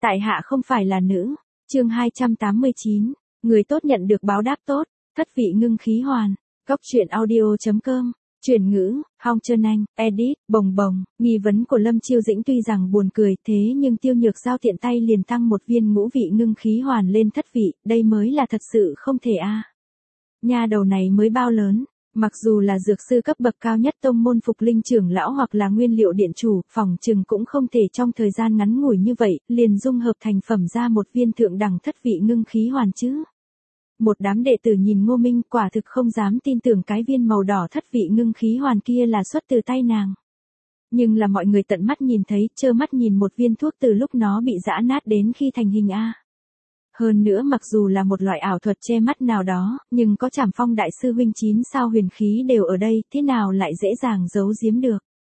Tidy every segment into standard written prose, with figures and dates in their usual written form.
Tại hạ không phải là nữ. Chương 289. Người tốt nhận được báo đáp tốt. Thất vị ngưng khí hoàn. Góc truyện audio.com. Chuyển ngữ, Hong Trân Anh, edit, bồng bồng. Nghi vấn của Lâm Chiêu Dĩnh tuy rằng buồn cười thế nhưng Tiêu Nhược Giao tiện tay liền tăng một viên ngũ vị ngưng khí hoàn lên thất vị, đây mới là thật sự không thể a. Nha đầu này mới bao lớn, mặc dù là dược sư cấp bậc cao nhất tông môn Phục Linh trưởng lão hoặc là nguyên liệu điện chủ, phỏng chừng cũng không thể trong thời gian ngắn ngủi như vậy, liền dung hợp thành phẩm ra một viên thượng đẳng thất vị ngưng khí hoàn chứ. Một đám đệ tử nhìn Ngô Minh quả thực không dám tin tưởng cái viên màu đỏ thất vị ngưng khí hoàn kia là xuất từ tay nàng. Nhưng là mọi người tận mắt nhìn thấy, trơ mắt nhìn một viên thuốc từ lúc nó bị giã nát đến khi thành hình a. Hơn nữa mặc dù là một loại ảo thuật che mắt nào đó, nhưng có Trảm Phong đại sư huynh 9 sao huyền khí đều ở đây, thế nào lại dễ dàng giấu giếm được.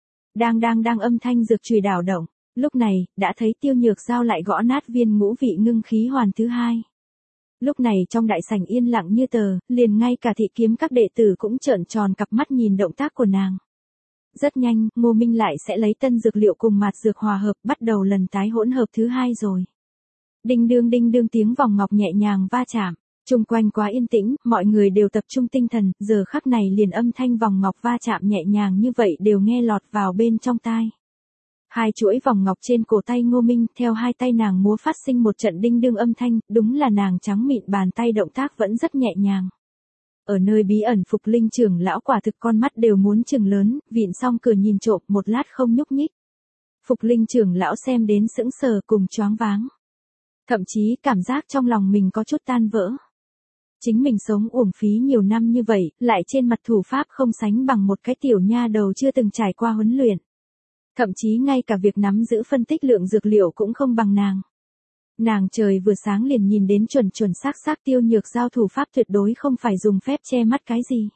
Đang âm thanh dược chùy đảo động, lúc này, đã thấy Tiêu Nhược Giao lại gõ nát viên ngũ vị ngưng khí hoàn thứ hai. Lúc này trong đại sảnh yên lặng như tờ, liền ngay cả thị kiếm các đệ tử cũng trợn tròn cặp mắt nhìn động tác của nàng. Rất nhanh, Ngô Minh lại sẽ lấy tân dược liệu cùng mạt dược hòa hợp, bắt đầu lần tái hỗn hợp thứ hai rồi. Đinh đương tiếng vòng ngọc nhẹ nhàng va chạm. Chung quanh quá yên tĩnh, mọi người đều tập trung tinh thần, giờ khắc này liền âm thanh vòng ngọc va chạm nhẹ nhàng như vậy đều nghe lọt vào bên trong tai. Hai chuỗi vòng ngọc trên cổ tay Ngô Minh, theo hai tay nàng múa phát sinh một trận đinh đương âm thanh, đúng là nàng trắng mịn bàn tay động tác vẫn rất nhẹ nhàng. Ở nơi bí ẩn Phục Linh trưởng lão quả thực con mắt đều muốn trừng lớn, vịn xong cửa nhìn trộm một lát không nhúc nhích. Phục Linh trưởng lão xem đến sững sờ cùng choáng váng. Thậm chí cảm giác trong lòng mình có chút tan vỡ. Chính mình sống uổng phí nhiều năm như vậy, lại trên mặt thủ pháp không sánh bằng một cái tiểu nha đầu chưa từng trải qua huấn luyện. Thậm chí ngay cả việc nắm giữ phân tích lượng dược liệu cũng không bằng nàng. Nàng trời vừa sáng liền nhìn đến chuẩn xác Tiêu Nhược Giao thủ pháp tuyệt đối không phải dùng phép che mắt cái gì.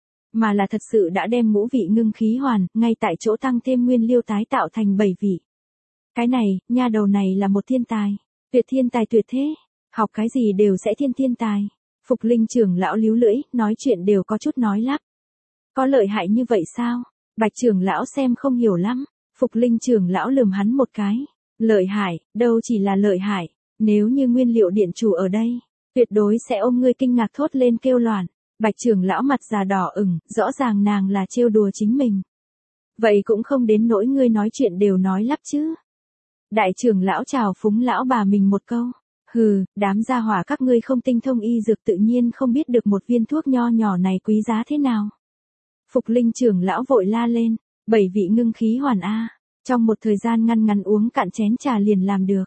Mà là thật sự đã đem ngũ vị ngưng khí hoàn, ngay tại chỗ tăng thêm nguyên liêu tái tạo thành 7 vị. Cái này, nha đầu này là một thiên tài. Thiên tài tuyệt thế. Học cái gì đều sẽ thiên tài. Phục Linh trưởng lão líu lưỡi, nói chuyện đều có chút nói lắp. Có lợi hại như vậy sao? Bạch trưởng lão xem không hiểu lắm. Phục Linh trưởng lão lườm hắn một cái. Lợi hại, đâu chỉ là lợi hại. Nếu như nguyên liệu điện chủ ở đây, tuyệt đối sẽ ôm ngươi kinh ngạc thốt lên kêu loạn. Bạch trưởng lão mặt già đỏ ửng, rõ ràng nàng là trêu đùa chính mình. Vậy cũng không đến nỗi ngươi nói chuyện đều nói lắp chứ. Đại trưởng lão chào phúng lão bà mình một câu. Hừ, đám gia hỏa các ngươi không tinh thông y dược tự nhiên không biết được một viên thuốc nho nhỏ này quý giá thế nào. Phục Linh trưởng lão vội la lên. 7 vị ngưng khí hoàn a. Trong một thời gian ngắn uống cạn chén trà liền làm được.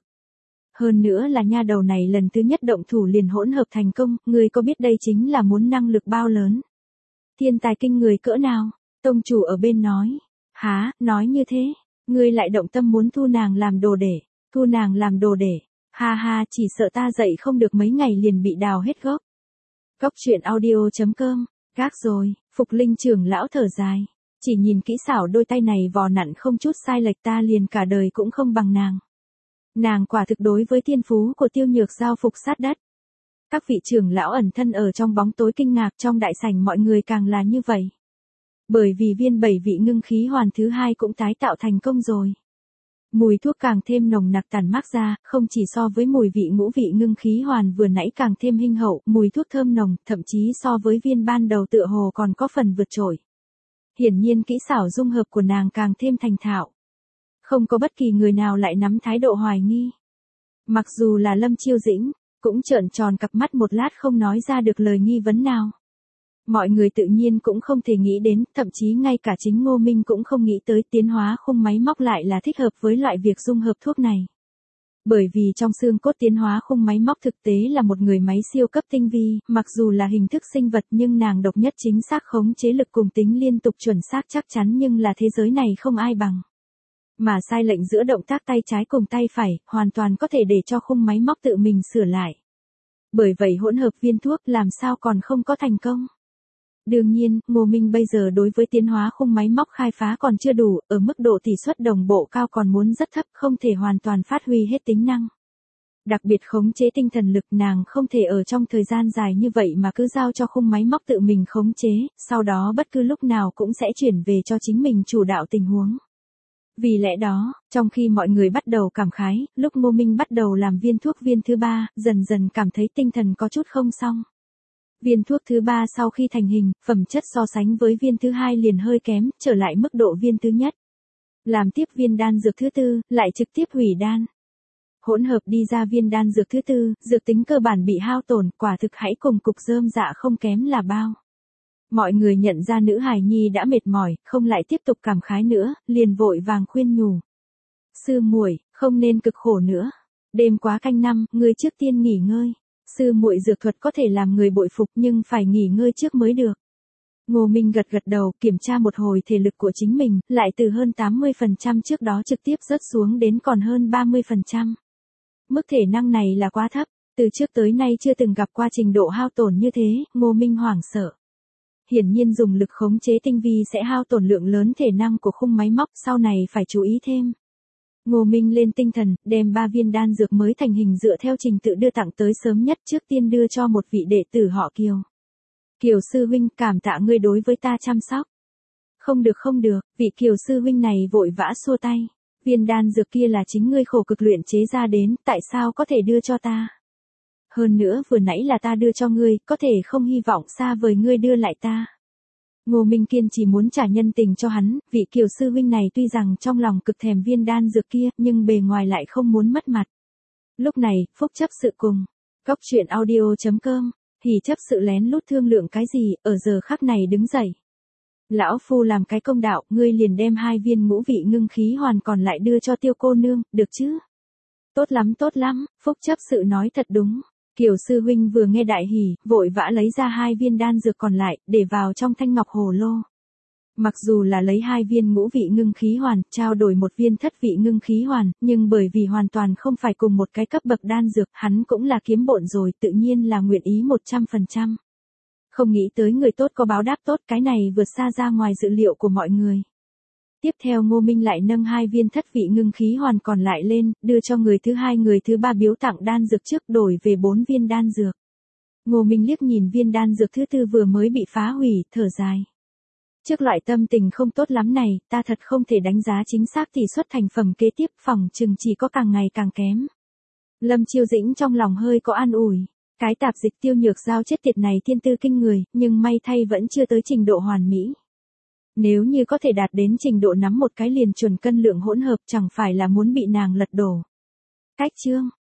Hơn nữa là nha đầu này lần thứ nhất động thủ liền hỗn hợp thành công, ngươi có biết đây chính là muốn năng lực bao lớn. Thiên tài kinh người cỡ nào? Tông chủ ở bên nói. Hả, nói như thế, ngươi lại động tâm muốn thu nàng làm đồ để. Thu nàng làm đồ để. Ha ha, chỉ sợ ta dậy không được mấy ngày liền bị đào hết gốc. Góc truyện audio.com. Gác rồi, Phục Linh trưởng lão thở dài. Chỉ nhìn kỹ xảo đôi tay này vò nặn không chút sai lệch ta liền cả đời cũng không bằng nàng. Nàng quả thực đối với thiên phú của Tiêu Nhược Giao phục sát đất. Các vị trưởng lão ẩn thân ở trong bóng tối kinh ngạc, trong đại sảnh mọi người càng là như vậy. Bởi vì viên 7 vị ngưng khí hoàn thứ hai cũng tái tạo thành công rồi. Mùi thuốc càng thêm nồng nặc tản mát ra, không chỉ so với mùi vị ngũ vị ngưng khí hoàn vừa nãy càng thêm hinh hậu, mùi thuốc thơm nồng, thậm chí so với viên ban đầu tựa hồ còn có phần vượt trội. Hiển nhiên kỹ xảo dung hợp của nàng càng thêm thành thạo. Không có bất kỳ người nào lại nắm thái độ hoài nghi. Mặc dù là Lâm Chiêu Dĩnh, cũng trợn tròn cặp mắt một lát không nói ra được lời nghi vấn nào. Mọi người tự nhiên cũng không thể nghĩ đến, thậm chí ngay cả chính Ngô Minh cũng không nghĩ tới tiến hóa khung máy móc lại là thích hợp với loại việc dung hợp thuốc này. Bởi vì trong xương cốt tiến hóa khung máy móc thực tế là một người máy siêu cấp tinh vi, mặc dù là hình thức sinh vật nhưng nàng độc nhất chính xác khống chế lực cùng tính liên tục chuẩn xác chắc chắn nhưng là thế giới này không ai bằng. Mà sai lệnh giữa động tác tay trái cùng tay phải, hoàn toàn có thể để cho khung máy móc tự mình sửa lại. Bởi vậy hỗn hợp viên thuốc làm sao còn không có thành công. Đương nhiên, Ngô Minh bây giờ đối với tiến hóa khung máy móc khai phá còn chưa đủ, ở mức độ tỷ suất đồng bộ cao còn muốn rất thấp, không thể hoàn toàn phát huy hết tính năng. Đặc biệt khống chế tinh thần lực nàng không thể ở trong thời gian dài như vậy mà cứ giao cho khung máy móc tự mình khống chế, sau đó bất cứ lúc nào cũng sẽ chuyển về cho chính mình chủ đạo tình huống. Vì lẽ đó, trong khi mọi người bắt đầu cảm khái, lúc Ngô Minh bắt đầu làm viên thuốc viên thứ 3, dần dần cảm thấy tinh thần có chút không xong. Viên thuốc thứ 3 sau khi thành hình, phẩm chất so sánh với viên thứ 2 liền hơi kém, trở lại mức độ viên thứ nhất. Làm tiếp viên đan dược thứ 4, lại trực tiếp hủy đan. Hỗn hợp đi ra viên đan dược thứ 4, dược tính cơ bản bị hao tổn, quả thực hãy cùng cục rơm dạ không kém là bao. Mọi người nhận ra nữ hài nhi đã mệt mỏi, không lại tiếp tục cảm khái nữa, liền vội vàng khuyên nhủ. Sư muội, không nên cực khổ nữa. Đêm quá canh năm, ngươi trước tiên nghỉ ngơi. Sư muội dược thuật có thể làm người bội phục nhưng phải nghỉ ngơi trước mới được. Ngô Minh gật gật đầu, kiểm tra một hồi thể lực của chính mình, lại từ hơn 80% trước đó trực tiếp rớt xuống đến còn hơn 30%. Mức thể năng này là quá thấp, từ trước tới nay chưa từng gặp qua trình độ hao tổn như thế, Ngô Minh hoảng sợ. Hiển nhiên dùng lực khống chế tinh vi sẽ hao tổn lượng lớn thể năng của khung máy móc, sau này phải chú ý thêm. Ngô Minh lên tinh thần, đem 3 viên đan dược mới thành hình dựa theo trình tự đưa tặng tới sớm nhất, trước tiên đưa cho một vị đệ tử họ Kiều. Kiều sư huynh, cảm tạ ngươi đối với ta chăm sóc. Không được, vị Kiều sư huynh này vội vã xua tay. Viên đan dược kia là chính ngươi khổ cực luyện chế ra đến, tại sao có thể đưa cho ta? Hơn nữa vừa nãy là ta đưa cho ngươi, có thể không hy vọng xa vời ngươi đưa lại ta. Ngô Minh Kiên chỉ muốn trả nhân tình cho hắn, vị Kiều sư huynh này tuy rằng trong lòng cực thèm viên đan dược kia, nhưng bề ngoài lại không muốn mất mặt. Lúc này, phúc chấp sự cùng. Cóc truyện audio.com, hỉ chấp sự lén lút thương lượng cái gì, ở giờ khắc này đứng dậy. Lão phu làm cái công đạo, ngươi liền đem 2 viên ngũ vị ngưng khí hoàn còn lại đưa cho Tiêu cô nương, được chứ? Tốt lắm, phúc chấp sự nói thật đúng. Kiều sư huynh vừa nghe đại hỉ, vội vã lấy ra 2 viên đan dược còn lại, để vào trong thanh ngọc hồ lô. Mặc dù là lấy 2 viên ngũ vị ngưng khí hoàn, trao đổi 1 viên thất vị ngưng khí hoàn, nhưng bởi vì hoàn toàn không phải cùng một cái cấp bậc đan dược, hắn cũng là kiếm bộn rồi, tự nhiên là nguyện ý 100%. Không nghĩ tới người tốt có báo đáp tốt, cái này vượt xa ra ngoài dự liệu của mọi người. Tiếp theo Ngô Minh lại nâng 2 viên thất vị ngưng khí hoàn còn lại lên, đưa cho người thứ 2 người thứ 3 biếu tặng đan dược trước, đổi về 4 viên đan dược. Ngô Minh liếc nhìn viên đan dược thứ 4 vừa mới bị phá hủy, thở dài. Trước loại tâm tình không tốt lắm này, ta thật không thể đánh giá chính xác tỷ suất thành phẩm kế tiếp, phòng chừng chỉ có càng ngày càng kém. Lâm Chiêu Dĩnh trong lòng hơi có an ủi. Cái tạp dịch Tiêu Nhược Giao chết tiệt này thiên tư kinh người, nhưng may thay vẫn chưa tới trình độ hoàn mỹ. Nếu như có thể đạt đến trình độ nắm một cái liền chuẩn cân lượng hỗn hợp, chẳng phải là muốn bị nàng lật đổ. Cách chương